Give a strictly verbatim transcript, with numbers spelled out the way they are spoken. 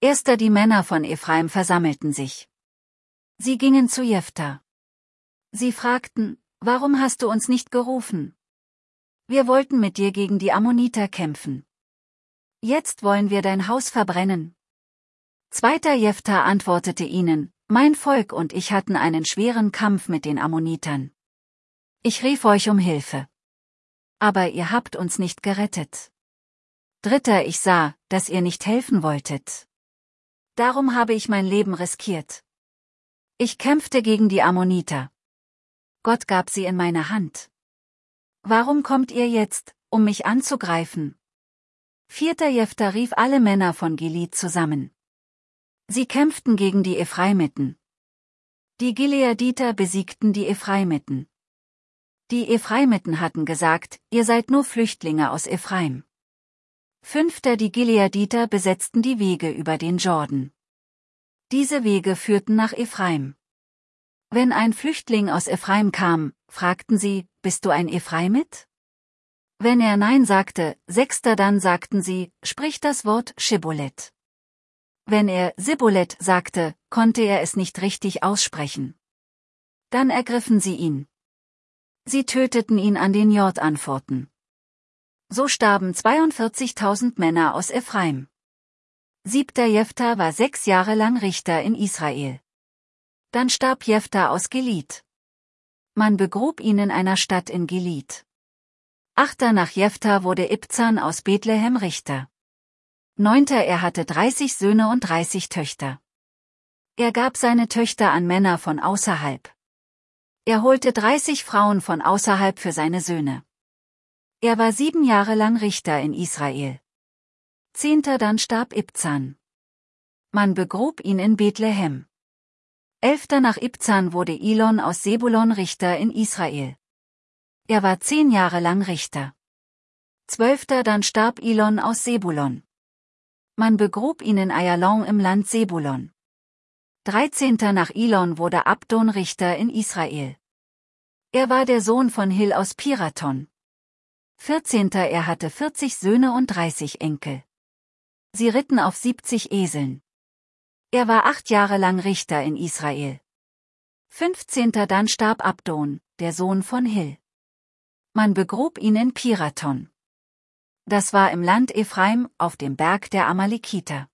Erster die Männer von Ephraim versammelten sich. Sie gingen zu Jephtha. Sie fragten, warum hast du uns nicht gerufen? Wir wollten mit dir gegen die Ammoniter kämpfen. Jetzt wollen wir dein Haus verbrennen. Zweiter Jephtha antwortete ihnen, mein Volk und ich hatten einen schweren Kampf mit den Ammonitern. Ich rief euch um Hilfe. Aber ihr habt uns nicht gerettet. Dritter, ich sah, dass ihr nicht helfen wolltet. Darum habe ich mein Leben riskiert. Ich kämpfte gegen die Ammoniter. Gott gab sie in meine Hand. Warum kommt ihr jetzt, um mich anzugreifen? Vierter Jephtha rief alle Männer von Gilead zusammen. Sie kämpften gegen die Ephraimiten. Die Gileaditer besiegten die Ephraimiten. Die Ephraimiten hatten gesagt, ihr seid nur Flüchtlinge aus Ephraim. Fünfter, die Gileaditer besetzten die Wege über den Jordan. Diese Wege führten nach Ephraim. Wenn ein Flüchtling aus Ephraim kam, fragten sie, bist du ein Ephraimit? Wenn er Nein sagte, Sechster, dann sagten sie, sprich das Wort Schibolet. Wenn er Sibolet sagte, konnte er es nicht richtig aussprechen. Dann ergriffen sie ihn. Sie töteten ihn an den Jordanfurten. So starben zweiundvierzigtausend Männer aus Ephraim. Siebter Jephtha war sechs Jahre lang Richter in Israel. Dann starb Jephtha aus Gilead. Man begrub ihn in einer Stadt in Gilead. Achter, nach Jephtha wurde Ibzan aus Bethlehem Richter. Neunter, er hatte dreißig Söhne und dreißig Töchter. Er gab seine Töchter an Männer von außerhalb. Er holte dreißig Frauen von außerhalb für seine Söhne. Er war sieben Jahre lang Richter in Israel. Zehnter, dann starb Ibzan. Man begrub ihn in Bethlehem. Elfter, nach Ibzan wurde Elon aus Sebulon Richter in Israel. Er war zehn Jahre lang Richter. Zwölfter, dann starb Elon aus Sebulon. Man begrub ihn in Ayalon im Land Sebulon. Dreizehnter, nach Elon wurde Abdon Richter in Israel. Er war der Sohn von Hil aus Piraton. Vierzehnter, er hatte vierzig Söhne und dreißig Enkel. Sie ritten auf siebzig Eseln. Er war acht Jahre lang Richter in Israel. Fünfzehnter, dann starb Abdon, der Sohn von Hil. Man begrub ihn in Piraton. Das war im Land Ephraim, auf dem Berg der Amalekiter.